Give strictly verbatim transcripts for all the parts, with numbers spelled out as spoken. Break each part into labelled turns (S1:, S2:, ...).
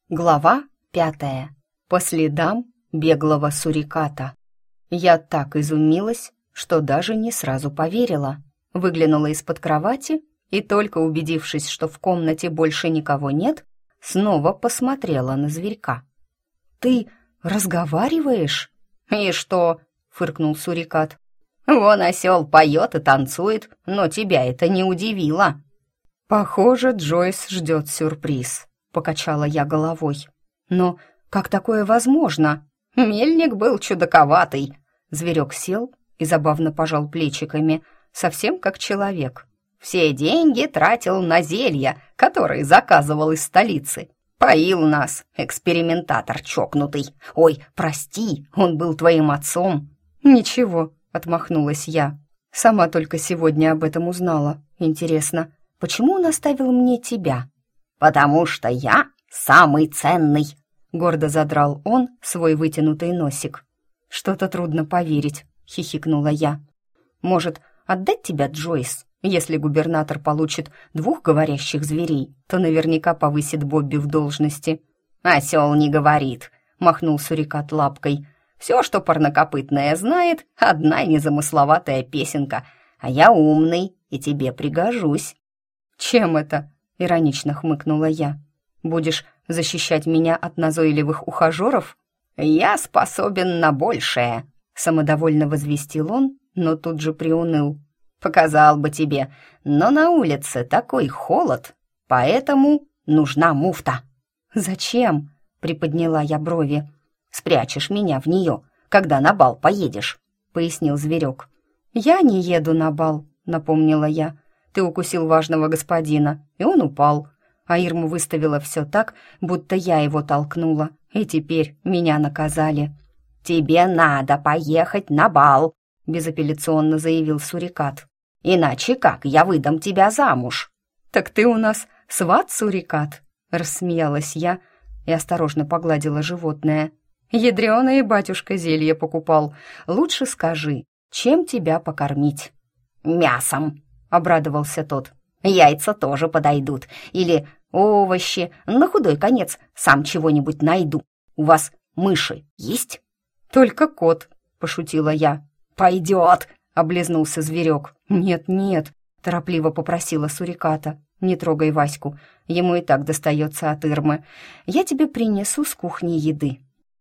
S1: Глава пятая. По следам беглого суриката. Я так изумилась, что даже не сразу поверила. Выглянула из-под кровати и, только убедившись, что в комнате больше никого нет, снова посмотрела на зверька. «Ты разговариваешь?» «И что?» — фыркнул сурикат. «Вон осел поет и танцует, но тебя это не удивило». «Похоже, Джойс ждет сюрприз», — покачала я головой. «Но как такое возможно? Мельник был чудаковатый». Зверек сел и забавно пожал плечиками, совсем как человек. «Все деньги тратил на зелья, которые заказывал из столицы. Поил нас, экспериментатор чокнутый. Ой, прости, он был твоим отцом». «Ничего», — отмахнулась я. «Сама только сегодня об этом узнала. Интересно, почему он оставил мне тебя?» «Потому что я самый ценный», — гордо задрал он свой вытянутый носик. «Что-то трудно поверить», — хихикнула я. «Может, отдать тебя Джойс? Если губернатор получит двух говорящих зверей, то наверняка повысит Бобби в должности». «Осел не говорит», — махнул сурикат лапкой. «Все, что парнокопытная знает, одна незамысловатая песенка, а я умный и тебе пригожусь». «Чем это?» — иронично хмыкнула я. «Будешь защищать меня от назойливых ухажеров?» «Я способен на большее», — самодовольно возвестил он, но тут же приуныл. «Показал бы тебе, но на улице такой холод, поэтому нужна муфта». «Зачем?» — приподняла я брови. «Спрячешь меня в нее, когда на бал поедешь», — пояснил зверек. «Я не еду на бал», — напомнила я. «Ты укусил важного господина, и он упал. А Ирму выставила все так, будто я его толкнула, и теперь меня наказали». «Тебе надо поехать на бал», — безапелляционно заявил сурикат. «Иначе как я выдам тебя замуж?» «Так ты у нас сват-сурикат», — рассмеялась я и осторожно погладила животное. «Ядреное батюшка зелье покупал. Лучше скажи, чем тебя покормить?» «Мясом», — обрадовался тот. «Яйца тоже подойдут. Или овощи. На худой конец сам чего-нибудь найду. У вас мыши есть?» «Только кот», — пошутила я. «Пойдет», — облизнулся зверек. «Нет-нет», — торопливо попросила суриката. «Не трогай Ваську, ему и так достается от Ирмы. Я тебе принесу с кухни еды».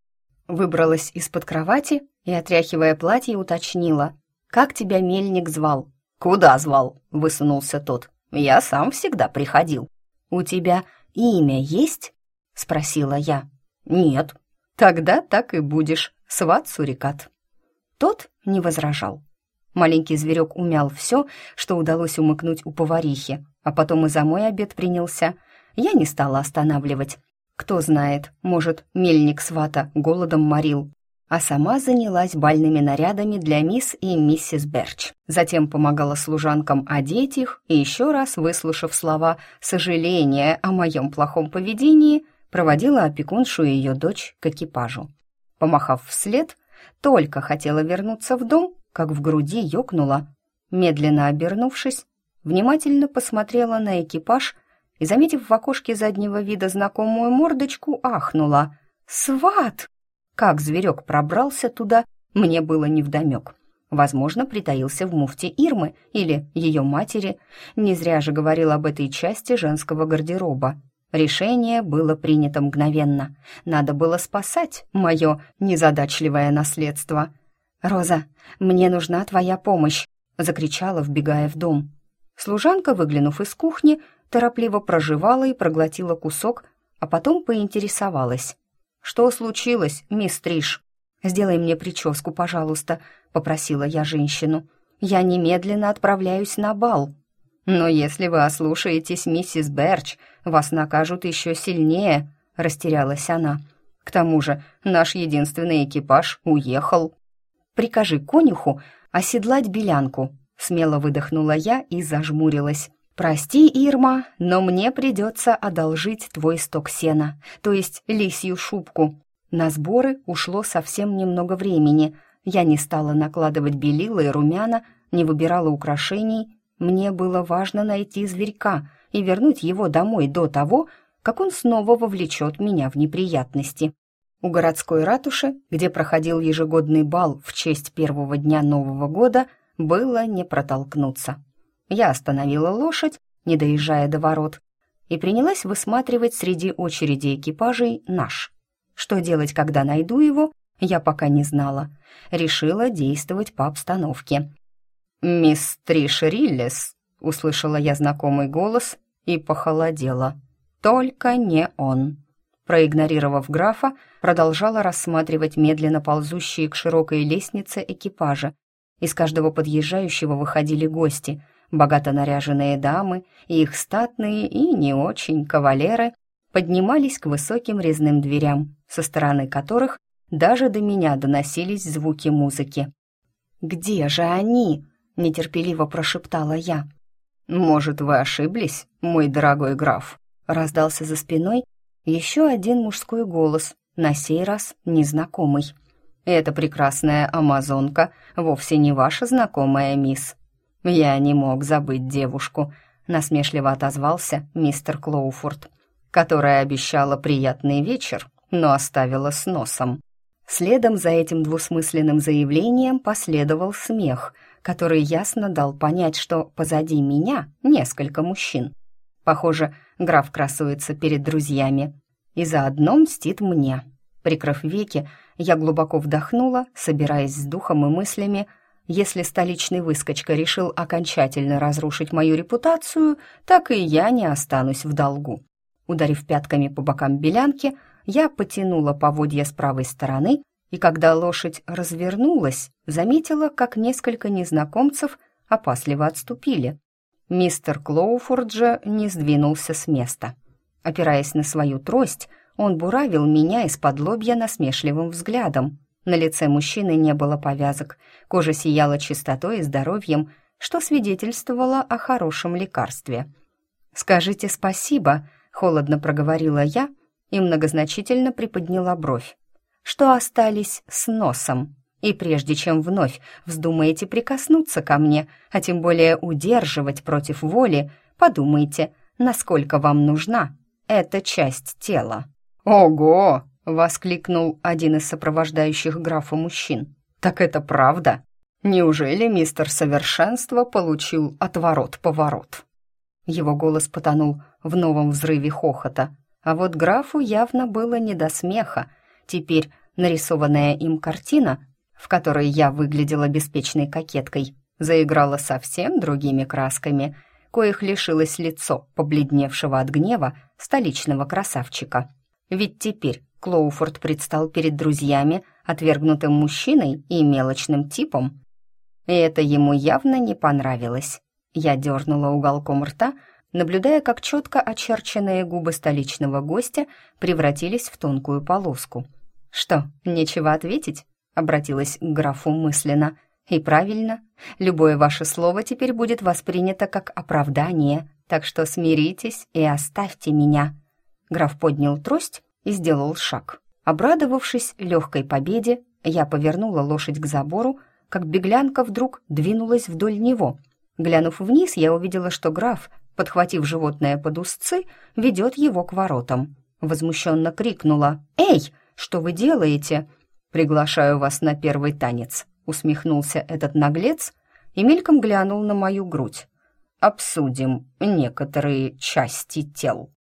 S1: Выбралась из-под кровати и, отряхивая платье, уточнила. «Как тебя мельник звал?» «Куда звал?» — высунулся тот. «Я сам всегда приходил». «У тебя имя есть?» — спросила я. «Нет». «Тогда так и будешь, сват-сурикат». Тот не возражал. Маленький зверек умял все, что удалось умыкнуть у поварихи, а потом и за мой обед принялся. Я не стала останавливать. Кто знает, может, мельник свата голодом морил. А сама занялась бальными нарядами для мисс и миссис Берч. Затем помогала служанкам одеть их и, еще раз выслушав слова сожаления о моем плохом поведении, проводила опекуншу и ее дочь к экипажу. Помахав вслед, только хотела вернуться в дом, как в груди ёкнуло. Медленно обернувшись, внимательно посмотрела на экипаж и, заметив в окошке заднего вида знакомую мордочку, ахнула. «Сват!» Как зверек пробрался туда, мне было невдомек. Возможно, притаился в муфте Ирмы или ее матери. Не зря же говорил об этой части женского гардероба. Решение было принято мгновенно. Надо было спасать мое незадачливое наследство. «Роза, мне нужна твоя помощь!» — закричала, вбегая в дом. Служанка, выглянув из кухни, торопливо прожевала и проглотила кусок, а потом поинтересовалась. «Что случилось, мисс Триш?» «Сделай мне прическу, пожалуйста», — попросила я женщину. «Я немедленно отправляюсь на бал». «Но если вы ослушаетесь миссис Берч, вас накажут еще сильнее», — растерялась она. «К тому же наш единственный экипаж уехал». «Прикажи конюху оседлать белянку», — смело выдохнула я и зажмурилась. «Прости, Ирма, но мне придется одолжить твой сток сена, то есть лисью шубку». На сборы ушло совсем немного времени. Я не стала накладывать белила и румяна, не выбирала украшений. Мне было важно найти зверька и вернуть его домой до того, как он снова вовлечет меня в неприятности. У городской ратуши, где проходил ежегодный бал в честь первого дня Нового года, было не протолкнуться. Я остановила лошадь, не доезжая до ворот, и принялась высматривать среди очереди экипажей наш. Что делать, когда найду его, я пока не знала. Решила действовать по обстановке. «Мисс Триш Риллес», — услышала я знакомый голос и похолодела. «Только не он». Проигнорировав графа, продолжала рассматривать медленно ползущие к широкой лестнице экипажа. Из каждого подъезжающего выходили гости, богато наряженные дамы и их статные и не очень кавалеры поднимались к высоким резным дверям, со стороны которых даже до меня доносились звуки музыки. «Где же они?» — нетерпеливо прошептала я. «Может, вы ошиблись, мой дорогой граф?» — раздался за спиной еще один мужской голос, на сей раз незнакомый. «Эта прекрасная амазонка вовсе не ваша знакомая мисс». «Я не мог забыть девушку», — насмешливо отозвался мистер Клоуфорд, которая обещала приятный вечер, но оставила с носом. Следом за этим двусмысленным заявлением последовал смех, который ясно дал понять, что позади меня несколько мужчин. Похоже, граф красуется перед друзьями и заодно мстит мне. Прикрыв веки, я глубоко вдохнула, собираясь с духом и мыслями. Если столичный выскочка решил окончательно разрушить мою репутацию, так и я не останусь в долгу. Ударив пятками по бокам белянки, я потянула поводья с правой стороны, и когда лошадь развернулась, заметила, как несколько незнакомцев опасливо отступили. Мистер Клоуфорд же не сдвинулся с места. Опираясь на свою трость, он буравил меня из-под лобья насмешливым взглядом. На лице мужчины не было повязок, кожа сияла чистотой и здоровьем, что свидетельствовало о хорошем лекарстве. «Скажите спасибо», — холодно проговорила я и многозначительно приподняла бровь, «что остались с носом. И прежде чем вновь вздумаете прикоснуться ко мне, а тем более удерживать против воли, подумайте, насколько вам нужна эта часть тела». «Ого!» — воскликнул один из сопровождающих графа мужчин. «Так это правда? Неужели мистер Совершенство получил отворот-поворот?» Его голос потонул в новом взрыве хохота, а вот графу явно было не до смеха. Теперь нарисованная им картина, в которой я выглядела беспечной кокеткой, заиграла совсем другими красками, коих лишилось лицо побледневшего от гнева столичного красавчика. Ведь теперь Клоуфорд предстал перед друзьями отвергнутым мужчиной и мелочным типом. И это ему явно не понравилось. Я дернула уголком рта, наблюдая, как четко очерченные губы столичного гостя превратились в тонкую полоску. «Что, нечего ответить?» — обратилась к графу мысленно. «И правильно, любое ваше слово теперь будет воспринято как оправдание, так что смиритесь и оставьте меня». Граф поднял трость и сделал шаг. Обрадовавшись легкой победе, я повернула лошадь к забору, как беглянка вдруг двинулась вдоль него. Глянув вниз, я увидела, что граф, подхватив животное под узцы, ведет его к воротам. Возмущенно крикнула: «Эй, что вы делаете?» «Приглашаю вас на первый танец», — усмехнулся этот наглец и мельком глянул на мою грудь. «Обсудим некоторые части тел».